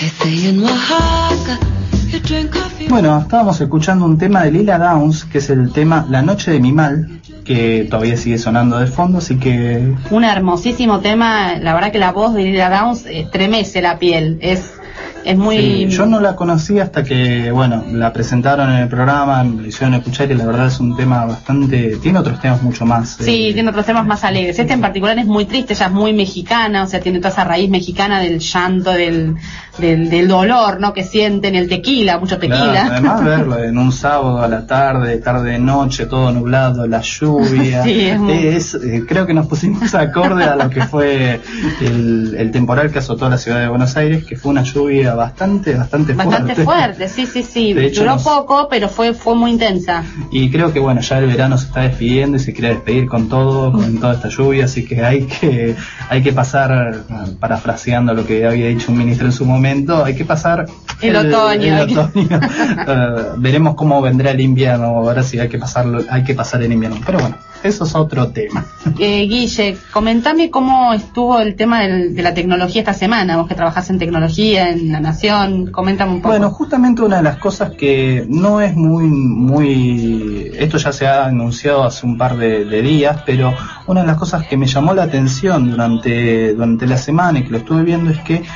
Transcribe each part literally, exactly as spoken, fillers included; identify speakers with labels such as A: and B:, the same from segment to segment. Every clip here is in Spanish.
A: Bueno, estábamos escuchando un tema de Lila Downs, que es el tema La Noche de mi Mal, que todavía sigue sonando de fondo, así que...
B: Un hermosísimo tema, la verdad que la voz de Lila Downs estremece la piel, es... Es muy...
A: Sí, yo no la conocí hasta que, bueno, la presentaron en el programa, me hicieron escuchar y la verdad es un tema bastante... Tiene otros temas mucho más...
B: Sí,
A: eh...
B: tiene otros temas más alegres. Este en particular es muy triste, ella es muy mexicana, o sea, tiene toda esa raíz mexicana del llanto, del, del, del dolor, ¿no? Que sienten el tequila, mucho tequila.
A: Claro, además verlo en un sábado a la tarde, tarde noche, todo nublado, la lluvia...
B: Sí, es muy...
A: es, eh, creo que nos pusimos acorde a lo que fue el, el temporal que azotó la ciudad de Buenos Aires, que fue una lluvia bastante, bastante fuerte.
B: Bastante fuerte, sí, sí, sí.
A: De hecho,
B: duró
A: nos...
B: poco, pero fue fue muy intensa.
A: Y creo que bueno, ya el verano se está despidiendo y se quiere despedir con todo, con toda esta lluvia, así que hay que hay que pasar, parafraseando lo que había dicho un ministro en su momento, hay que pasar
B: el, el otoño.
A: El otoño. uh, veremos cómo vendrá el invierno, ahora sí hay que pasarlo, hay que pasar el invierno. Pero bueno, eso es otro tema.
B: Eh, Guille, comentame cómo estuvo el tema del, de la tecnología esta semana, vos que trabajás en tecnología, en La Nación, coméntame un poco.
A: Bueno, justamente una de las cosas que no es muy, muy, esto ya se ha anunciado hace un par de, de días, pero una de las cosas que me llamó la atención durante, durante la semana y que lo estuve viendo es que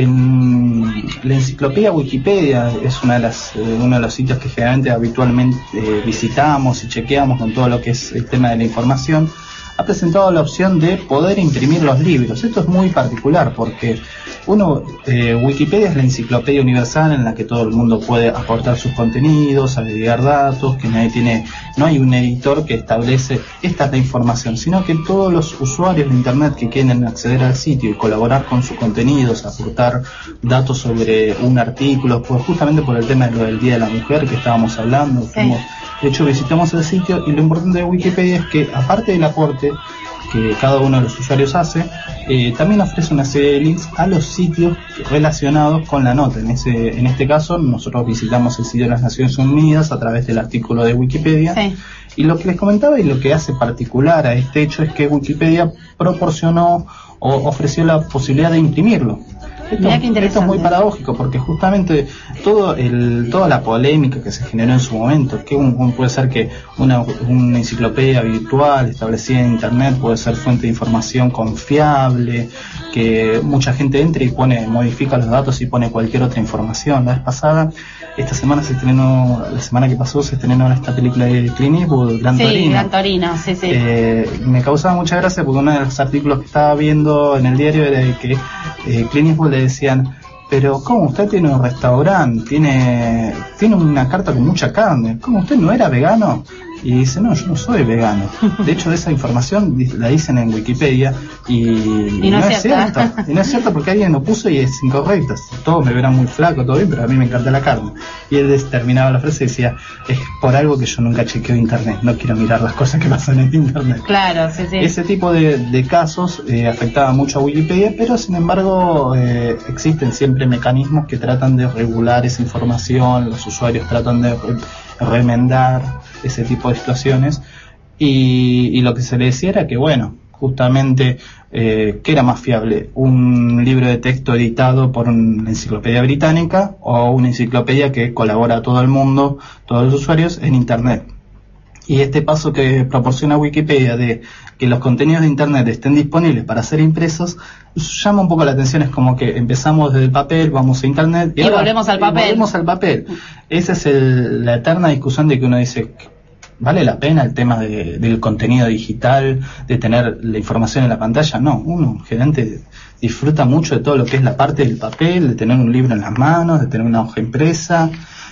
A: en la enciclopedia Wikipedia es una de las, eh, uno de los sitios que generalmente habitualmente eh, visitamos y chequeamos con todo lo que es el tema de la información, ha presentado la opción de poder imprimir los libros. Esto es muy particular porque uno, eh, Wikipedia es la enciclopedia universal en la que todo el mundo puede aportar sus contenidos, agregar datos, que nadie tiene, no hay un editor que establece esta es la información, sino que todos los usuarios de internet que quieren acceder al sitio y colaborar con sus contenidos, aportar datos sobre un artículo, pues justamente por el tema de lo del Día de la Mujer que estábamos hablando,
B: sí.
A: fuimos, de hecho visitamos el sitio y lo importante de Wikipedia es que aparte del aporte que cada uno de los usuarios hace, eh, también ofrece una serie de links a los sitios relacionados con la nota. En ese, en este caso nosotros visitamos el sitio de las Naciones Unidas a través del artículo de Wikipedia, sí. Y lo que les comentaba y lo que hace particular a este hecho es que Wikipedia proporcionó o ofreció la posibilidad de imprimirlo. Esto, esto es muy paradójico porque justamente todo el, toda la polémica que se generó en su momento, que un, un, puede ser que una, una enciclopedia virtual establecida en internet puede ser fuente de información confiable, que mucha gente entre y pone, modifica los datos y pone cualquier otra información. La vez pasada, esta semana se estrenó, la semana que pasó se estrenó esta película de Clint Eastwood, Gran
B: sí,
A: Torino.
B: Gran Torino, sí, sí.
A: Eh, me causaba mucha gracia porque uno de los artículos que estaba viendo en el diario era de que eh, Clint Eastwood le decían, pero ¿cómo usted tiene un restaurante? Tiene tiene una carta con mucha carne. ¿Cómo usted no era vegano? Y dice, no, yo no soy vegano. De hecho, esa información la dicen en Wikipedia y,
B: y no,
A: no
B: es
A: es cierta. Y no es cierta porque alguien lo puso y es incorrecta. Todos me verán muy flaco, todo bien, pero a mí me encanta la carne. Y él terminaba la frase y decía, es por algo que yo nunca chequeo internet, no quiero mirar las cosas que pasan en internet.
B: Claro, sí, sí.
A: Ese tipo de, de casos eh, afectaba mucho a Wikipedia, pero sin embargo eh, existen siempre mecanismos que tratan de regular esa información, los usuarios tratan de re- remendar ese tipo de situaciones y, y lo que se le decía era que bueno, justamente eh, ¿qué era más fiable? ¿Un libro de texto editado por una enciclopedia británica o una enciclopedia que colabora a todo el mundo, todos los usuarios en internet? Y este paso que proporciona Wikipedia de que los contenidos de internet estén disponibles para ser impresos llama un poco la atención. Es como que empezamos desde el papel, vamos a internet
B: y, y ahora, volvemos al papel.
A: Volvemos al papel. Esa es el, la eterna discusión de que uno dice, ¿vale la pena el tema de, del contenido digital, de tener la información en la pantalla? No, uno generalmente disfruta mucho de todo lo que es la parte del papel, de tener un libro en las manos, de tener una hoja impresa,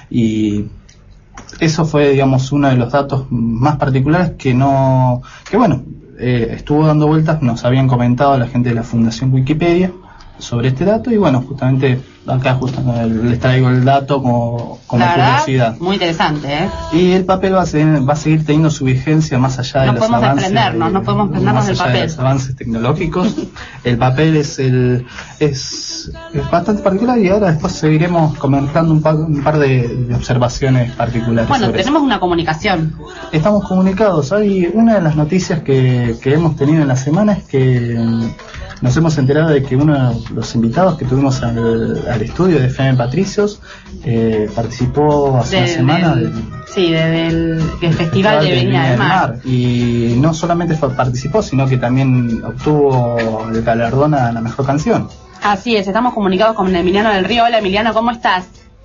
A: y eso fue, digamos, uno de los datos más particulares que no, que bueno, eh, estuvo dando vueltas, nos habían comentado la gente de la Fundación Wikipedia sobre este dato y bueno, justamente acá justo les traigo el dato como, como curiosidad.
B: Muy interesante, ¿eh?
A: Y el papel va a, seguir, va a seguir teniendo su vigencia más allá de
B: no
A: los avances.
B: No podemos desprendernos, no podemos desprendernos del papel.
A: De los avances tecnológicos. El papel es el es, es bastante particular y ahora después seguiremos comentando un par, un par de, de observaciones particulares.
B: Bueno,
A: sobre
B: tenemos
A: eso.
B: Una comunicación.
A: Estamos comunicados. Hay una de las noticias que, que hemos tenido en la semana es que nos hemos enterado de que uno de los invitados que tuvimos al, al estudio de F M Patricios eh, participó hace
B: de,
A: una semana
B: del,
A: del,
B: sí, de, del, del Festival, Festival de Viña del Mar. Mar.
A: Y no solamente fue, participó, sino que también obtuvo el galardón a la mejor canción.
B: Así es, estamos comunicados con Emiliano del Río. Hola Emiliano, ¿cómo estás?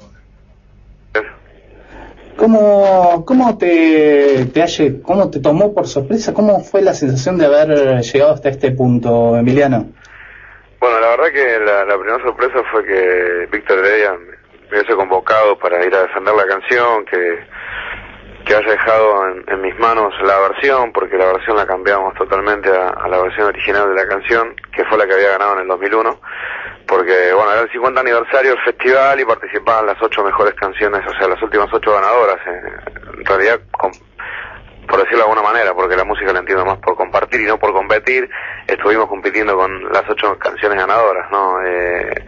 A: ¿Cómo, cómo te, te halle, cómo te tomó por sorpresa? ¿Cómo fue la sensación de haber llegado hasta este punto, Emiliano?
C: Bueno, la verdad que la, la primera sorpresa fue que Víctor Heredia me hubiese convocado para ir a defender la canción, que, que haya dejado en, en mis manos la versión, porque la versión la cambiamos totalmente a, a la versión original de la canción, que fue la que había ganado en el dos mil uno. Porque, bueno, era el cincuenta aniversario del festival y participaban las ocho mejores canciones, o sea, las últimas ocho ganadoras. En realidad, con, por decirlo de alguna manera, porque la música la entiendo más por compartir y no por competir, estuvimos compitiendo con las ocho canciones ganadoras, ¿no? Eh,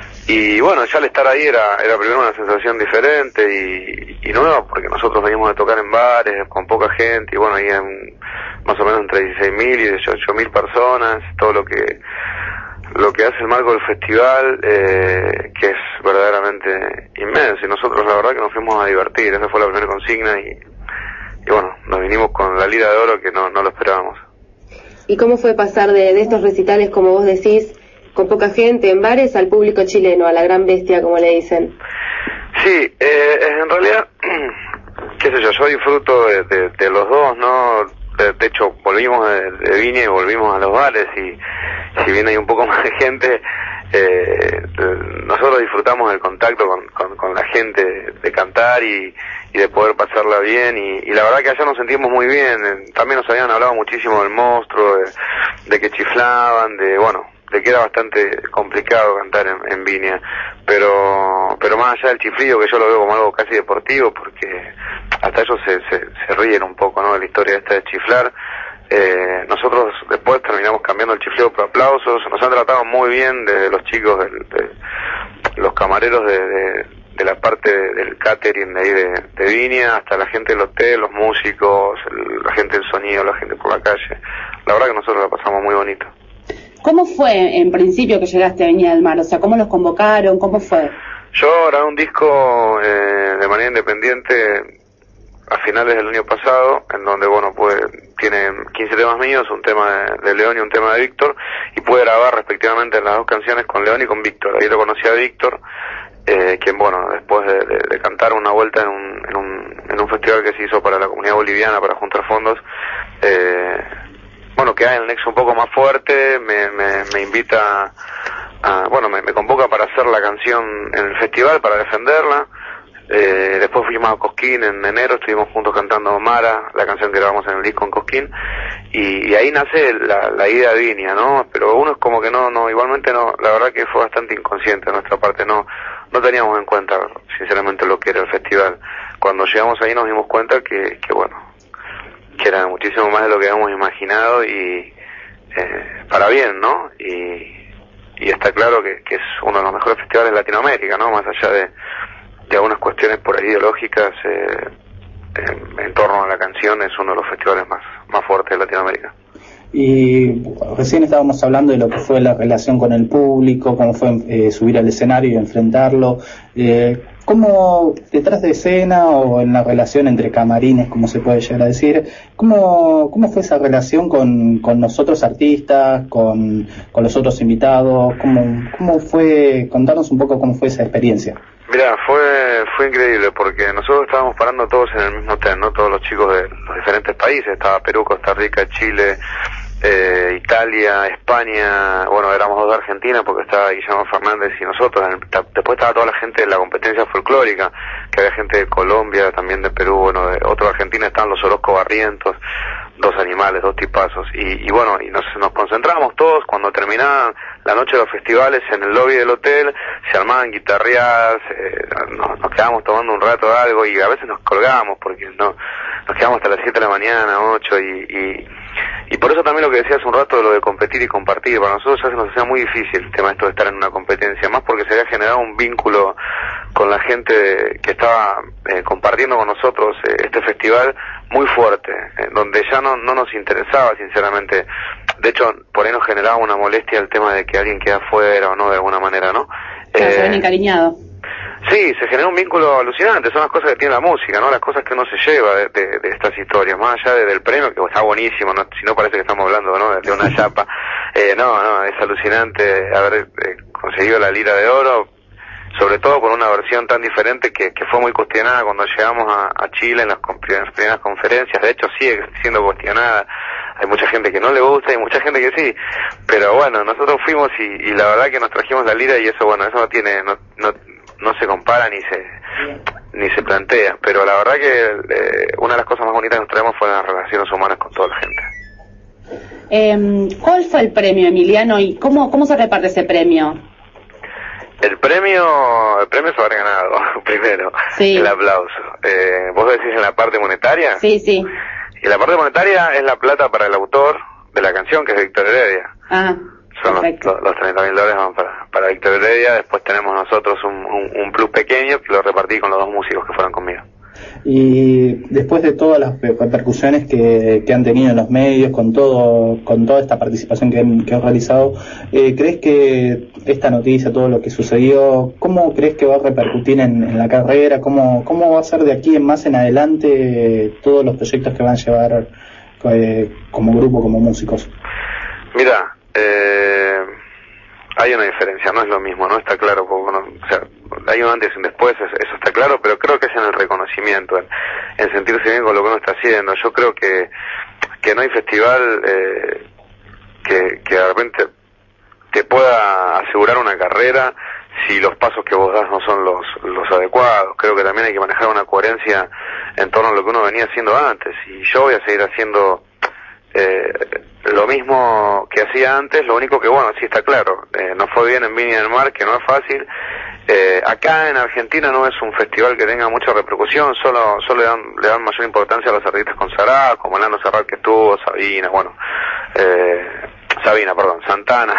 C: y bueno, ya al estar ahí era, era primero una sensación diferente y, y nueva, porque nosotros venimos de tocar en bares, con poca gente, y bueno, ahí en más o menos entre dieciséis mil y dieciocho mil personas, todo lo que... lo que hace el marco del festival, eh, que es verdaderamente inmenso, y nosotros la verdad que nos fuimos a divertir. Esa fue la primera consigna y, y bueno, nos vinimos con la lira de oro que no, no lo esperábamos.
D: ¿Y cómo fue pasar de, de estos recitales, como vos decís, con poca gente en bares, al público chileno, a la gran bestia, como le dicen?
C: Sí, eh, en realidad, qué sé yo, yo disfruto de, de, de los dos, ¿no? De, de hecho, volvimos de, de Viña y volvimos a los bares, y si bien hay un poco más de gente, eh, nosotros disfrutamos del contacto con, con, con la gente, de cantar y, y de poder pasarla bien, y, y la verdad que allá nos sentimos muy bien. También nos habían hablado muchísimo del monstruo, de, de que chiflaban, de bueno, de que era bastante complicado cantar en, en Viña, pero pero más allá del chiflido, que yo lo veo como algo casi deportivo, porque hasta ellos se, se, se ríen un poco, ¿no?, de la historia esta de chiflar. Eh, nosotros después terminamos cambiando el chifleo por aplausos. Nos han tratado muy bien desde los chicos, de, de los camareros de, de, de la parte del catering de ahí de, de Viña, hasta la gente del hotel, los músicos, el, la gente del sonido, la gente por la calle. La verdad que nosotros la pasamos muy bonito.
B: ¿Cómo fue en principio que llegaste a Viña del Mar? O sea, ¿cómo los convocaron? ¿Cómo fue?
C: Yo grabé un disco eh, de manera independiente a finales del año pasado, en donde, bueno, pues tiene quince temas míos, un tema de, de León y un tema de Víctor, y pude grabar respectivamente las dos canciones con León y con Víctor. Ahí lo conocí a Víctor, eh, quien, bueno, después de, de, de cantar una vuelta en un, en, un, en un festival que se hizo para la comunidad boliviana, para juntar fondos, eh, bueno, que hay el nexo un poco más fuerte, me, me, me invita a, bueno, me, me convoca para hacer la canción en el festival, para defenderla. Eh, después fuimos a Cosquín en enero, estuvimos juntos cantando Mara, la canción que grabamos en el disco en Cosquín, y, y ahí nace la, la idea de Viña, ¿no? Pero uno es como que no, no, igualmente no, la verdad que fue bastante inconsciente de nuestra parte, no, no teníamos en cuenta sinceramente lo que era el festival. Cuando llegamos ahí nos dimos cuenta que, que bueno, que era muchísimo más de lo que habíamos imaginado, y eh, para bien, ¿no? Y, y está claro que, que es uno de los mejores festivales de Latinoamérica, ¿no? Más allá de de algunas cuestiones por ahí ideológicas, eh, en, en torno a la canción, es uno de los festivales más, más fuertes de Latinoamérica.
A: Y recién estábamos hablando de lo que fue la relación con el público, cómo fue eh, subir al escenario y enfrentarlo. Eh, ¿Cómo, detrás de escena o en la relación entre camarines, como se puede llegar a decir, cómo, cómo fue esa relación con, con los otros artistas, con, con los otros invitados? ¿Cómo, cómo fue? Contarnos un poco cómo fue esa experiencia.
C: Mira, fue fue increíble, porque nosotros estábamos parando todos en el mismo hotel, ¿no? Todos los chicos de los diferentes países. Estaba Perú, Costa Rica, Chile, eh, Italia, España. Bueno, éramos dos de Argentina, porque estaba Guillermo Fernández y nosotros. Después estaba toda la gente de la competencia folclórica, que había gente de Colombia, también de Perú, bueno, de otro de Argentina estaban los Orozco Barrientos, dos animales, dos tipazos, y, y bueno, y nos, nos concentramos todos. Cuando terminaban la noche de los festivales, en el lobby del hotel se armaban guitarreadas, eh, nos, nos quedábamos tomando un rato de algo, y a veces nos colgábamos porque no nos quedamos hasta las siete de la mañana, ocho, y, y y por eso también lo que decía hace un rato de lo de competir y compartir. Para nosotros ya se nos hacía muy difícil el tema esto de estar en una competencia, más porque se había generado un vínculo con la gente que estaba eh, compartiendo con nosotros eh, este festival muy fuerte, eh, donde ya no, no nos interesaba sinceramente De hecho, por ahí nos generaba una molestia el tema de que alguien queda afuera o no, de alguna manera, ¿no?
B: Claro,
C: eh,
B: se ven encariñados.
C: Sí, se genera un vínculo alucinante, son las cosas que tiene la música, ¿no? Las cosas que uno se lleva de, de, de estas historias, más allá de, del premio, que está buenísimo, ¿no? Si no parece que estamos hablando, ¿no? De, de una chapa. Eh, no, no, es alucinante haber eh, conseguido la Lira de Oro, sobre todo con una versión tan diferente que, que fue muy cuestionada cuando llegamos a, a Chile en las, en las primeras conferencias. De hecho sigue siendo cuestionada, hay mucha gente que no le gusta y mucha gente que sí, pero bueno, nosotros fuimos y, y la verdad que nos trajimos la lira y eso, bueno, eso no tiene, no, no, no se compara ni se ni se plantea, pero la verdad que eh, una de las cosas más bonitas que nos traemos fue las relaciones humanas con toda la gente.
B: Eh, ¿Cuál fue el premio, Emiliano, y cómo, cómo se reparte ese premio?
C: El premio, el premio se va a haber ganado, primero,
B: sí.
C: El aplauso. Eh, ¿Vos decís en la parte monetaria?
B: Sí, sí.
C: Y la parte monetaria es la plata para el autor de la canción, que es Víctor Heredia.
B: Ah,
C: Son los,
B: perfecto.
C: los treinta mil dólares van para, para Víctor Heredia. Después tenemos nosotros un, un, un plus pequeño que lo repartí con los dos músicos que fueron conmigo.
A: Y después de todas las repercusiones que, que han tenido en los medios, con todo, con toda esta participación que han, que han realizado, eh, ¿crees que esta noticia, todo lo que sucedió, cómo crees que va a repercutir en, en la carrera? ¿Cómo, cómo va a ser de aquí en más en adelante eh, todos los proyectos que van a llevar eh, como grupo, como músicos?
C: Mira, eh, hay una diferencia, no es lo mismo, ¿no? Está claro, porque, bueno, o sea, hay un antes y un después, eso está claro, pero creo que es en el reconocimiento, en, en sentirse bien con lo que uno está haciendo. Yo creo que, que no hay festival eh, que, que de repente te pueda asegurar una carrera si los pasos que vos das no son los, los adecuados. Creo que también hay que manejar una coherencia en torno a lo que uno venía haciendo antes, y yo voy a seguir haciendo eh, lo mismo que hacía antes, lo único que, bueno, sí está claro, eh, nos fue bien en Viña del Mar, que no es fácil. Eh, acá en Argentina no es un festival que tenga mucha repercusión, solo solo le dan, le dan mayor importancia a los artistas consagrados, como Nando Serrat que estuvo, Sabina, bueno, eh, Sabina, perdón, Santana,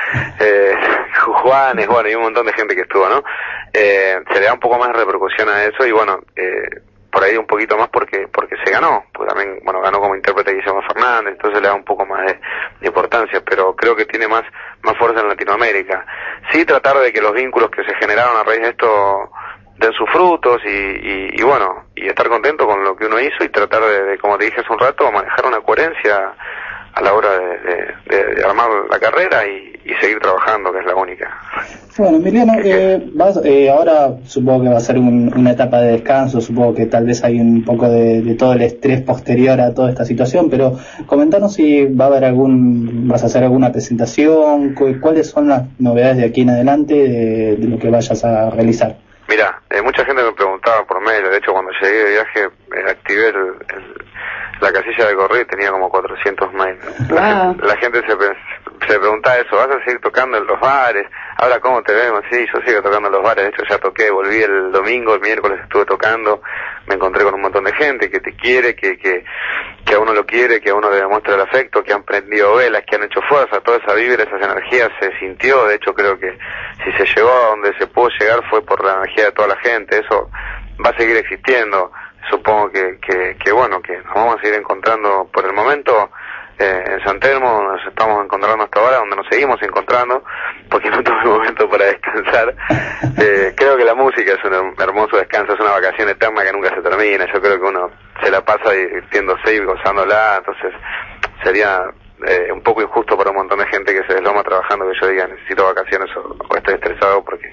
C: eh, Juanes, bueno, y un montón de gente que estuvo, ¿no? Eh, se le da un poco más de repercusión a eso y bueno, eh, por ahí un poquito más porque porque se ganó, pues también, bueno, ganó como intérprete Guillermo Fernández, entonces le da un poco más de, de importancia, pero creo que tiene más más fuerza en Latinoamérica. Sí, tratar de que los vínculos que se generaron a raíz de esto den sus frutos y, y, y bueno, y estar contento con lo que uno hizo y tratar de, de, como te dije hace un rato, manejar una coherencia a la hora de, de, de, de armar la carrera y, y seguir trabajando, que es la única.
A: Bueno, Emiliano, eh, vas, eh, ahora supongo que va a ser un, una etapa de descanso, supongo que tal vez hay un poco de, de todo el estrés posterior a toda esta situación, pero comentanos si va a haber algún, vas a hacer alguna presentación, cu cuáles son las novedades de aquí en adelante de, de lo que vayas a realizar.
C: Mira, eh, mucha gente me preguntaba por mail, de hecho cuando llegué de viaje eh, activé el, el, la casilla de correo y tenía como cuatrocientos mails.
B: Wow.
C: La, la gente se, se preguntaba eso, ¿vas a seguir tocando en los bares? Ahora, ¿cómo te vemos? Sí, yo sigo tocando en los bares, de hecho ya toqué, volví el domingo, el miércoles estuve tocando, me encontré con un montón de gente que te quiere, que, que, que a uno lo quiere, que a uno le demuestra el afecto, que han prendido velas, que han hecho fuerza, toda esa vibra, esas energías se sintió, de hecho creo que si se llegó a donde se pudo llegar fue por la energía de toda la gente, eso va a seguir existiendo, supongo que, que, que bueno, que nos vamos a seguir encontrando por el momento. Eh, en San Telmo nos estamos encontrando hasta ahora, donde nos seguimos encontrando, porque no tuve momento para descansar. Eh, creo que la música es un hermoso descanso, es una vacación eterna que nunca se termina. Yo creo que uno se la pasa divirtiéndose y gozándola, entonces sería eh, un poco injusto para un montón de gente que se desloma trabajando que yo diga necesito vacaciones o, o estoy estresado, porque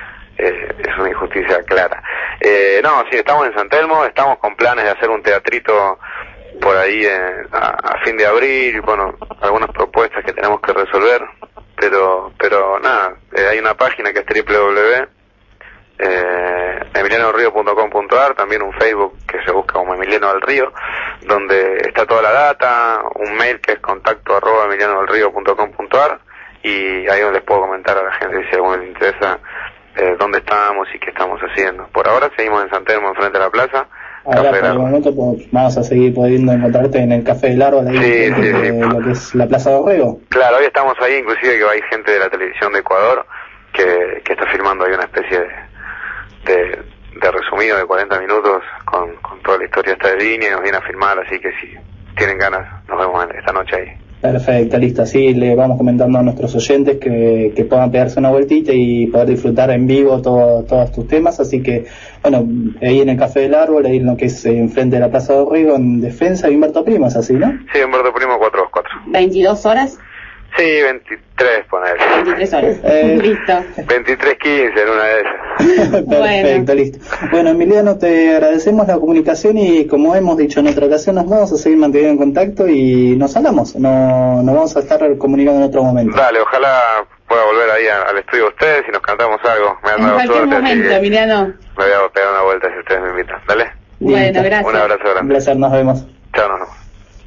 C: eh, es una injusticia clara. Eh, no, sí, estamos en San Telmo, estamos con planes de hacer un teatrito por ahí eh, a, a fin de abril, bueno, algunas propuestas que tenemos que resolver, pero pero nada, eh, hay una página que es doble u doble u doble u punto emiliano del río punto com punto a r, también un Facebook que se busca como Emiliano del Río, donde está toda la data, un mail que es contacto arroba emiliano del río punto com punto a r, y ahí les puedo comentar a la gente si a alguno les interesa eh, dónde estamos y qué estamos haciendo. Por ahora seguimos en San Telmo, enfrente de la plaza.
A: Ahora, por el momento, pues, vamos a seguir pudiendo encontrarte en el Café del Árbol, ahí
C: sí, sí,
A: de
C: sí.
A: lo que es la Plaza de Orrego.
C: Claro, hoy estamos ahí, inclusive que hay gente de la televisión de Ecuador que, que está filmando ahí una especie de, de, de resumido de cuarenta minutos con, con toda la historia esta de línea y nos viene a filmar, así que si tienen ganas, nos vemos esta noche ahí.
A: Perfecto, listo. Así le vamos comentando a nuestros oyentes que, que puedan pegarse una vueltita y poder disfrutar en vivo todo, todos tus temas. Así que, bueno, ahí en el Café del Árbol, ahí en lo que es enfrente de la Plaza de Orrego, en defensa de Humberto Primo, ¿es así, no?
C: Sí, Humberto Primo cuatro dos cuatro.
B: ¿veintidós horas?
C: Sí, veintitrés, poner.
B: veintitrés horas.
A: Eh,
B: Listo.
C: veintitrés quince en una de esas.
A: Perfecto,
B: Bueno.
A: listo. Bueno, Emiliano, te agradecemos la comunicación y como hemos dicho en otra ocasión, nos vamos a seguir manteniendo en contacto y nos hablamos. No, nos vamos a estar comunicando en otro momento.
C: Dale, ojalá pueda volver ahí a- al estudio de ustedes y nos cantamos algo. Me han
B: En
C: dado
B: cualquier
C: suerte,
B: momento,
C: así que
B: Emiliano.
C: me voy a pegar una vuelta si ustedes me invitan. Dale,
B: Bueno,
A: Listo.
B: gracias.
C: un abrazo
A: Un
C: grande.
A: placer, nos vemos.
C: Chao, nos vemos.